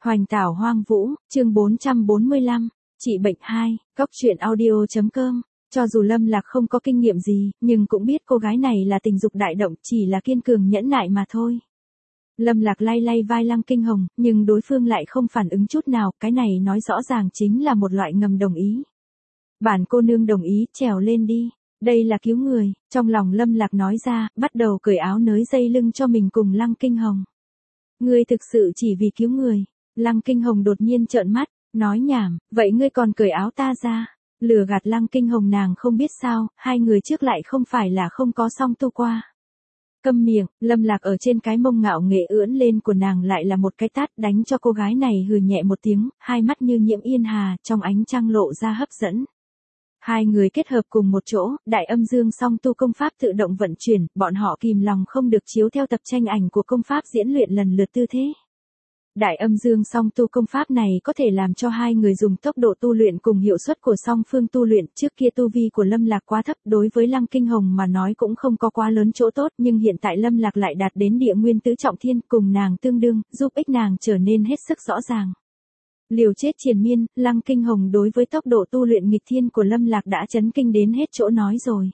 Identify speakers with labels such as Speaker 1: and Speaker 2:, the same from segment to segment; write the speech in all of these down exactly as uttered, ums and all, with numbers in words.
Speaker 1: Hoành tảo hoang vũ, chương bốn trăm bốn mươi lăm, trị bệnh hai, góc truyện audio.com. Cho dù Lâm Lạc không có kinh nghiệm gì, nhưng cũng biết cô gái này là tình dục đại động, chỉ là kiên cường nhẫn nại mà thôi. Lâm Lạc lay lay vai Lăng Kinh Hồng, nhưng đối phương lại không phản ứng chút nào, cái này nói rõ ràng chính là một loại ngầm đồng ý. Bản cô nương đồng ý, trèo lên đi, đây là cứu người, trong lòng Lâm Lạc nói ra, bắt đầu cởi áo nới dây lưng cho mình cùng Lăng Kinh Hồng. Ngươi thực sự chỉ vì cứu người. Lăng Kinh Hồng đột nhiên trợn mắt, nói nhảm, vậy ngươi còn cởi áo ta ra. Lừa gạt Lăng Kinh Hồng nàng không biết sao, hai người trước lại không phải là không có song tu qua. Câm miệng, Lâm Lạc ở trên cái mông ngạo nghệ ưỡn lên của nàng lại là một cái tát đánh cho cô gái này hừ nhẹ một tiếng, hai mắt như nhiễm yên hà, trong ánh trăng lộ ra hấp dẫn. Hai người kết hợp cùng một chỗ, đại âm dương song tu công pháp tự động vận chuyển, bọn họ kìm lòng không được chiếu theo tập tranh ảnh của công pháp diễn luyện lần lượt tư thế. Đại âm dương song tu công pháp này có thể làm cho hai người dùng tốc độ tu luyện cùng hiệu suất của song phương tu luyện, trước kia tu vi của Lâm Lạc quá thấp, đối với Lăng Kinh Hồng mà nói cũng không có quá lớn chỗ tốt, nhưng hiện tại Lâm Lạc lại đạt đến địa nguyên tứ trọng thiên, cùng nàng tương đương, giúp ích nàng trở nên hết sức rõ ràng. Liều chết triền miên, Lăng Kinh Hồng đối với tốc độ tu luyện nghịch thiên của Lâm Lạc đã chấn kinh đến hết chỗ nói rồi.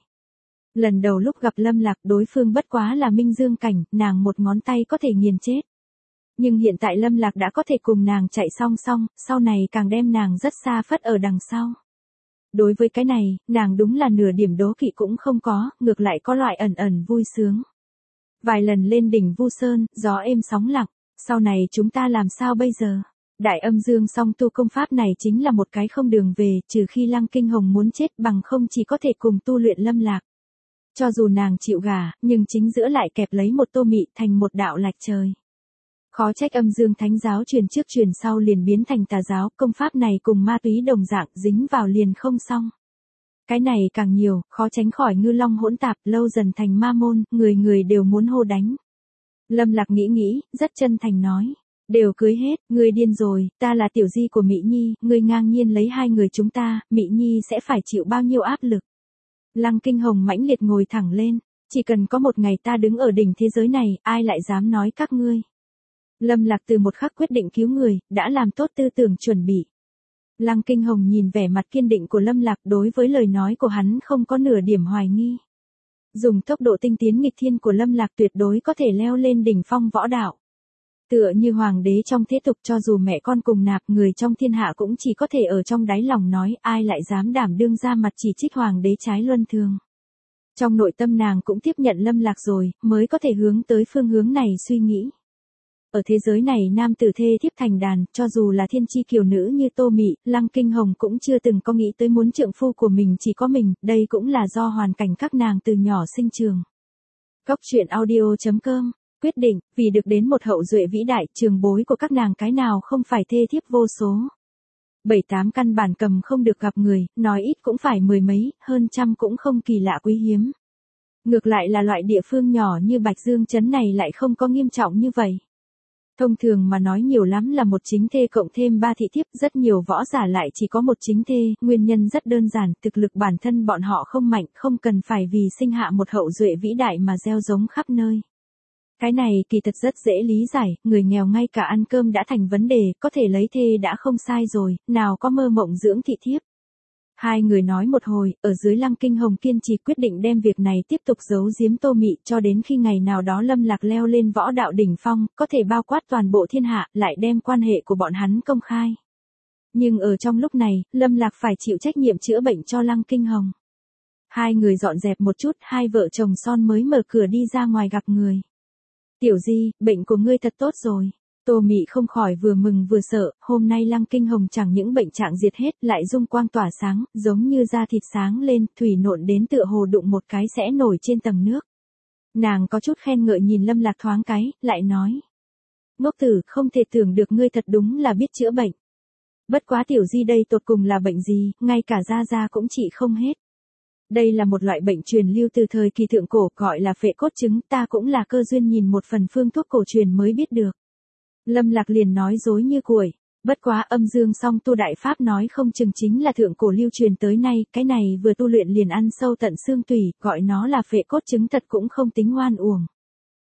Speaker 1: Lần đầu lúc gặp Lâm Lạc đối phương bất quá là minh dương cảnh, nàng một ngón tay có thể nghiền chết. Nhưng hiện tại Lâm Lạc đã có thể cùng nàng chạy song song, sau này càng đem nàng rất xa phất ở đằng sau. Đối với cái này, nàng đúng là nửa điểm đố kỵ cũng không có, ngược lại có loại ẩn ẩn vui sướng. Vài lần lên đỉnh Vu Sơn, gió êm sóng lặng, sau này chúng ta làm sao bây giờ? Đại âm dương song tu công pháp này chính là một cái không đường về, trừ khi Lăng Kinh Hồng muốn chết bằng không chỉ có thể cùng tu luyện Lâm Lạc. Cho dù nàng chịu gả, nhưng chính giữa lại kẹp lấy một tô mị thành một đạo lạch trời. Khó trách âm dương thánh giáo truyền trước truyền sau liền biến thành tà giáo, công pháp này cùng ma túy đồng dạng dính vào liền không xong. Cái này càng nhiều, khó tránh khỏi ngư long hỗn tạp, lâu dần thành ma môn, người người đều muốn hô đánh. Lâm Lạc nghĩ nghĩ, rất chân thành nói. Đều cưới hết, ngươi điên rồi, ta là tiểu di của Mỹ Nhi, ngươi ngang nhiên lấy hai người chúng ta, Mỹ Nhi sẽ phải chịu bao nhiêu áp lực. Lăng Kinh Hồng mãnh liệt ngồi thẳng lên, chỉ cần có một ngày ta đứng ở đỉnh thế giới này, ai lại dám nói các ngươi. Lâm Lạc từ một khắc quyết định cứu người, đã làm tốt tư tưởng chuẩn bị. Lăng Kinh Hồng nhìn vẻ mặt kiên định của Lâm Lạc đối với lời nói của hắn không có nửa điểm hoài nghi. Dùng tốc độ tinh tiến nghịch thiên của Lâm Lạc tuyệt đối có thể leo lên đỉnh phong võ đạo. Tựa như hoàng đế trong thế tục cho dù mẹ con cùng nạp người trong thiên hạ cũng chỉ có thể ở trong đáy lòng nói ai lại dám đảm đương ra mặt chỉ trích hoàng đế trái luân thường. Trong nội tâm nàng cũng tiếp nhận Lâm Lạc rồi, mới có thể hướng tới phương hướng này suy nghĩ. Ở thế giới này nam tử thê thiếp thành đàn, cho dù là thiên chi kiều nữ như Tô Mị, Lăng Kinh Hồng cũng chưa từng có nghĩ tới muốn trượng phu của mình chỉ có mình, đây cũng là do hoàn cảnh các nàng từ nhỏ sinh trường. Góc truyện audio.com. Quyết định, vì được đến một hậu duệ vĩ đại, trường bối của các nàng cái nào không phải thê thiếp vô số. Bảy tám căn bản cầm không được gặp người, nói ít cũng phải mười mấy, hơn trăm cũng không kỳ lạ quý hiếm. Ngược lại là loại địa phương nhỏ như Bạch Dương trấn này lại không có nghiêm trọng như vậy. Thông thường mà nói nhiều lắm là một chính thê cộng thêm ba thị thiếp, rất nhiều võ giả lại chỉ có một chính thê, nguyên nhân rất đơn giản, thực lực bản thân bọn họ không mạnh, không cần phải vì sinh hạ một hậu duệ vĩ đại mà gieo giống khắp nơi. Cái này kỳ thật rất dễ lý giải, người nghèo ngay cả ăn cơm đã thành vấn đề, có thể lấy thê đã không sai rồi, nào có mơ mộng dưỡng thị thiếp. Hai người nói một hồi, ở dưới Lăng Kinh Hồng kiên trì quyết định đem việc này tiếp tục giấu giếm Tô Mị cho đến khi ngày nào đó Lâm Lạc leo lên võ đạo đỉnh phong, có thể bao quát toàn bộ thiên hạ, lại đem quan hệ của bọn hắn công khai. Nhưng ở trong lúc này, Lâm Lạc phải chịu trách nhiệm chữa bệnh cho Lăng Kinh Hồng. Hai người dọn dẹp một chút, hai vợ chồng son mới mở cửa đi ra ngoài gặp người. Tiểu Di, bệnh của ngươi thật tốt rồi. Tô Mị không khỏi vừa mừng vừa sợ, hôm nay Lăng Kinh Hồng chẳng những bệnh trạng diệt hết lại dung quang tỏa sáng, giống như da thịt sáng lên, thủy nộn đến tựa hồ đụng một cái sẽ nổi trên tầng nước. Nàng có chút khen ngợi nhìn Lâm Lạc thoáng cái, lại nói. Ngốc tử, không thể tưởng được ngươi thật đúng là biết chữa bệnh. Bất quá Tiểu Di đây tột cùng là bệnh gì, ngay cả da da cũng trị không hết. Đây là một loại bệnh truyền lưu từ thời kỳ thượng cổ gọi là phệ cốt chứng, ta cũng là cơ duyên nhìn một phần phương thuốc cổ truyền mới biết được. Lâm Lạc liền nói dối như cuội, bất quá âm dương song tu đại pháp nói không chừng chính là thượng cổ lưu truyền tới nay, cái này vừa tu luyện liền ăn sâu tận xương tủy, gọi nó là phệ cốt chứng thật cũng không tính oan uổng.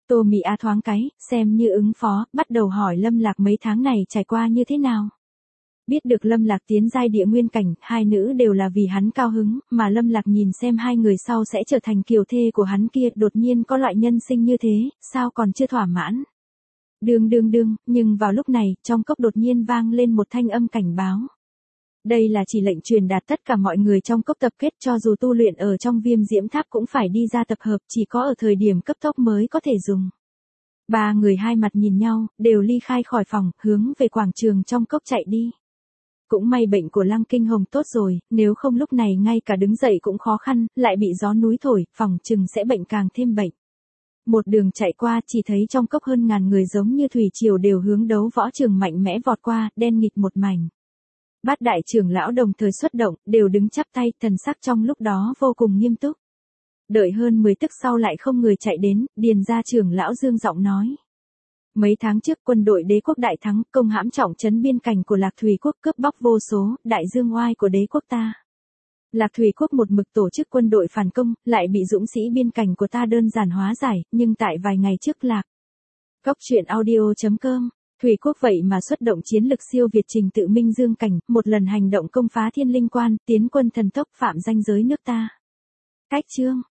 Speaker 1: Tô Mị A thoáng cái, xem như ứng phó, bắt đầu hỏi Lâm Lạc mấy tháng này trải qua như thế nào. Biết được Lâm Lạc tiến giai địa nguyên cảnh, hai nữ đều là vì hắn cao hứng, mà Lâm Lạc nhìn xem hai người sau sẽ trở thành kiều thê của hắn kia, đột nhiên có loại nhân sinh như thế, sao còn chưa thỏa mãn. Đương đương đương, nhưng vào lúc này, trong cốc đột nhiên vang lên một thanh âm cảnh báo. Đây là chỉ lệnh truyền đạt tất cả mọi người trong cốc tập kết, cho dù tu luyện ở trong Viêm Diễm Tháp cũng phải đi ra tập hợp, chỉ có ở thời điểm cấp tốc mới có thể dùng. Ba người hai mặt nhìn nhau, đều ly khai khỏi phòng, hướng về quảng trường trong cốc chạy đi. Cũng may bệnh của Lăng Kinh Hồng tốt rồi, nếu không lúc này ngay cả đứng dậy cũng khó khăn, lại bị gió núi thổi, phòng chừng sẽ bệnh càng thêm bệnh. Một đường chạy qua, chỉ thấy trong cốc hơn ngàn người giống như thủy triều đều hướng đấu võ trường mạnh mẽ vọt qua, đen nghịt một mảnh. Bát đại trưởng lão đồng thời xuất động, đều đứng chắp tay, thần sắc trong lúc đó vô cùng nghiêm túc. Đợi hơn mười tức sau lại không người chạy đến, điền gia trưởng lão dương giọng nói. Mấy tháng trước quân đội đế quốc đại thắng, công hãm trọng trấn biên cảnh của Lạc Thủy quốc, cướp bóc vô số, đại dương oai của đế quốc ta. Lạc Thủy quốc một mực tổ chức quân đội phản công, lại bị dũng sĩ biên cảnh của ta đơn giản hóa giải, nhưng tại vài ngày trước Lạc. Cốc truyện audio chấm com, Thủy quốc vậy mà xuất động chiến lực siêu việt trình tự minh dương cảnh, một lần hành động công phá thiên linh quan, tiến quân thần tốc phạm danh giới nước ta. Cách chương